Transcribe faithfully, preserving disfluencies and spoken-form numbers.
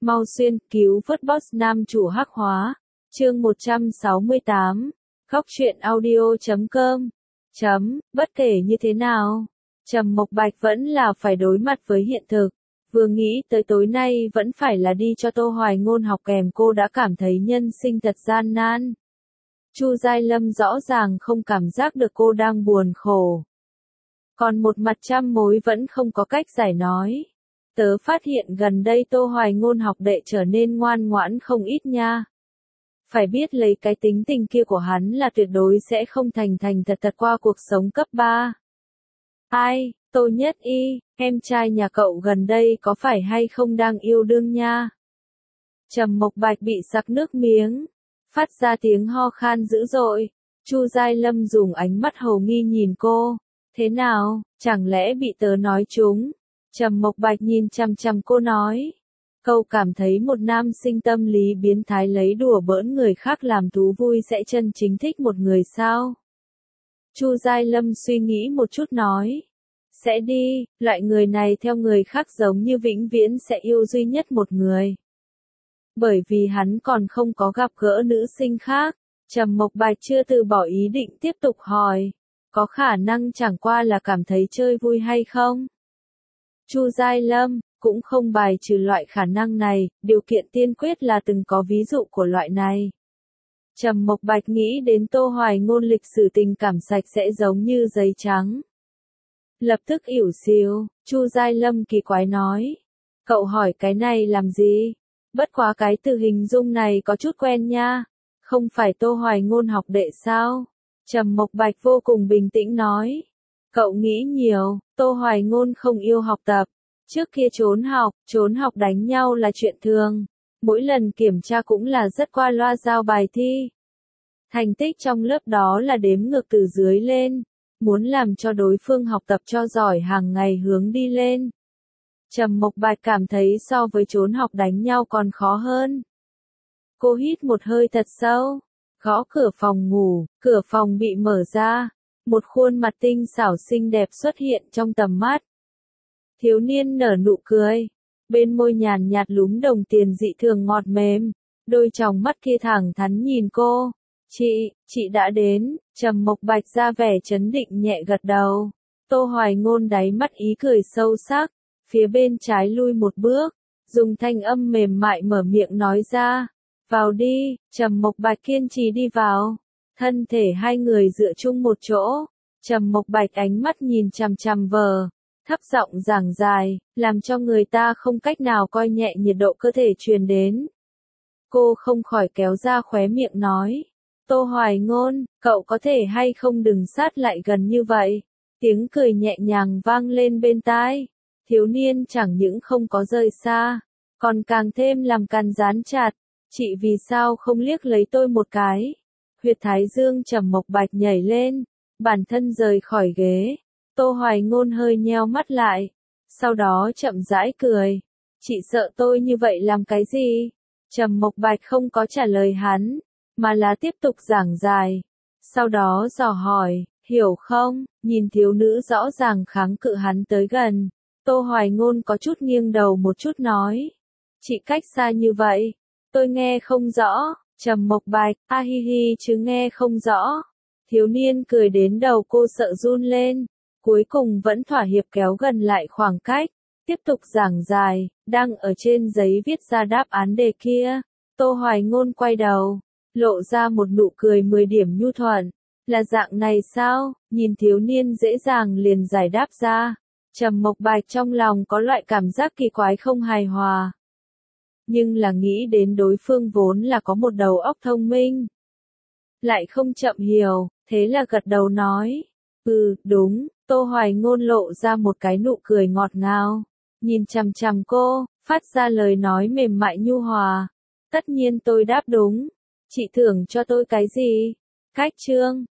Mau xuyên, cứu vớt boss nam chủ hắc hóa. Chương một trăm sáu mươi tám. Góc truyện audio chấm com. Chấm, bất kể như thế nào, Trầm Mộc Bạch vẫn là phải đối mặt với hiện thực. Vừa nghĩ tới tối nay vẫn phải là đi cho Tô Hoài Ngôn học kèm, cô đã cảm thấy nhân sinh thật gian nan. Chu Giai Lâm rõ ràng không cảm giác được cô đang buồn khổ. Còn một mặt trăm mối vẫn không có cách giải nói. Tớ phát hiện gần đây Tô Hoài Ngôn học đệ trở nên ngoan ngoãn không ít nha. Phải biết lấy cái tính tình kia của hắn là tuyệt đối sẽ không thành thành thật thật qua cuộc sống cấp ba. Ai, Tô Nhất Y, em trai nhà cậu gần đây có phải hay không đang yêu đương nha? Trầm Mộc Bạch bị sặc nước miếng, phát ra tiếng ho khan dữ dội. Chu Giai Lâm dùng ánh mắt hồ nghi nhìn cô. Thế nào, chẳng lẽ bị tớ nói trúng? Trầm Mộc Bạch nhìn chằm chằm cô nói. Cậu cảm thấy một nam sinh tâm lý biến thái lấy đùa bỡn người khác làm thú vui sẽ chân chính thích một người sao? Chu Giai Lâm suy nghĩ một chút nói. Sẽ đi, loại người này theo người khác giống như vĩnh viễn sẽ yêu duy nhất một người. Bởi vì hắn còn không có gặp gỡ nữ sinh khác, Trầm Mộc Bạch chưa từ bỏ ý định tiếp tục hỏi. Có khả năng chẳng qua là cảm thấy chơi vui hay không? Chu Giai Lâm cũng không bài trừ loại khả năng này, điều kiện tiên quyết là từng có ví dụ của loại này. Trầm Mộc Bạch nghĩ đến Tô Hoài Ngôn lịch sử tình cảm sạch sẽ giống như giấy trắng. Lập tức ỉu xìu, Chu Giai Lâm kỳ quái nói. Cậu hỏi cái này làm gì? Bất quá cái từ hình dung này có chút quen nha. Không phải Tô Hoài Ngôn học đệ sao? Trầm Mộc Bạch vô cùng bình tĩnh nói. Cậu nghĩ nhiều, Tô Hoài Ngôn không yêu học tập. Trước kia trốn học, trốn học đánh nhau là chuyện thường. Mỗi lần kiểm tra cũng là rất qua loa giao bài thi. Thành tích trong lớp đó là đếm ngược từ dưới lên. Muốn làm cho đối phương học tập cho giỏi hàng ngày hướng đi lên. Trầm Mộc Bạch cảm thấy so với trốn học đánh nhau còn khó hơn. Cô hít một hơi thật sâu, gõ cửa phòng ngủ, cửa phòng bị mở ra. Một khuôn mặt tinh xảo xinh đẹp xuất hiện trong tầm mắt. Thiếu niên nở nụ cười, bên môi nhàn nhạt lúm đồng tiền dị thường ngọt mềm, đôi tròng mắt kia thẳng thắn nhìn cô. Chị, chị đã đến. Trầm Mộc Bạch ra vẻ trấn định nhẹ gật đầu. Tô Hoài Ngôn đáy mắt ý cười sâu sắc, phía bên trái lui một bước, dùng thanh âm mềm mại mở miệng nói ra. Vào đi. Trầm Mộc Bạch kiên trì đi vào. Thân thể hai người dựa chung một chỗ. Trầm Mộc Bạch ánh mắt nhìn chằm chằm vờ, thấp giọng giảng dài, làm cho người ta không cách nào coi nhẹ nhiệt độ cơ thể truyền đến. Cô không khỏi kéo ra khóe miệng nói. Tô Hoài Ngôn, cậu có thể hay không đừng sát lại gần như vậy. Tiếng cười nhẹ nhàng vang lên bên tai. Thiếu niên chẳng những không có rời xa, còn càng thêm làm càn dán chặt. Chị vì sao không liếc lấy tôi một cái? Huyệt thái dương Trầm Mộc Bạch nhảy lên, bản thân rời khỏi ghế. Tô Hoài Ngôn hơi nheo mắt lại, sau đó chậm rãi cười. Chị sợ tôi như vậy làm cái gì? Trầm Mộc Bạch không có trả lời hắn, mà là tiếp tục giảng dài. Sau đó dò hỏi, hiểu không? Nhìn thiếu nữ rõ ràng kháng cự hắn tới gần. Tô Hoài Ngôn có chút nghiêng đầu một chút nói. Chị cách xa như vậy, tôi nghe không rõ. Trầm Mộc Bạch, a hi hi chứ nghe không rõ. Thiếu niên cười đến đầu cô sợ run lên. Cuối cùng vẫn thỏa hiệp kéo gần lại khoảng cách. Tiếp tục giảng dài, đang ở trên giấy viết ra đáp án đề kia. Tô Hoài Ngôn quay đầu, lộ ra một nụ cười mười điểm nhu thuận. Là dạng này sao? Nhìn thiếu niên dễ dàng liền giải đáp ra. Trầm Mộc Bạch trong lòng có loại cảm giác kỳ quái không hài hòa. Nhưng là nghĩ đến đối phương vốn là có một đầu óc thông minh. Lại không chậm hiểu, thế là gật đầu nói. Ừ, đúng. Tô Hoài Ngôn lộ ra một cái nụ cười ngọt ngào. Nhìn chằm chằm cô, phát ra lời nói mềm mại nhu hòa. Tất nhiên tôi đáp đúng. Chị thưởng cho tôi cái gì? Cách chương.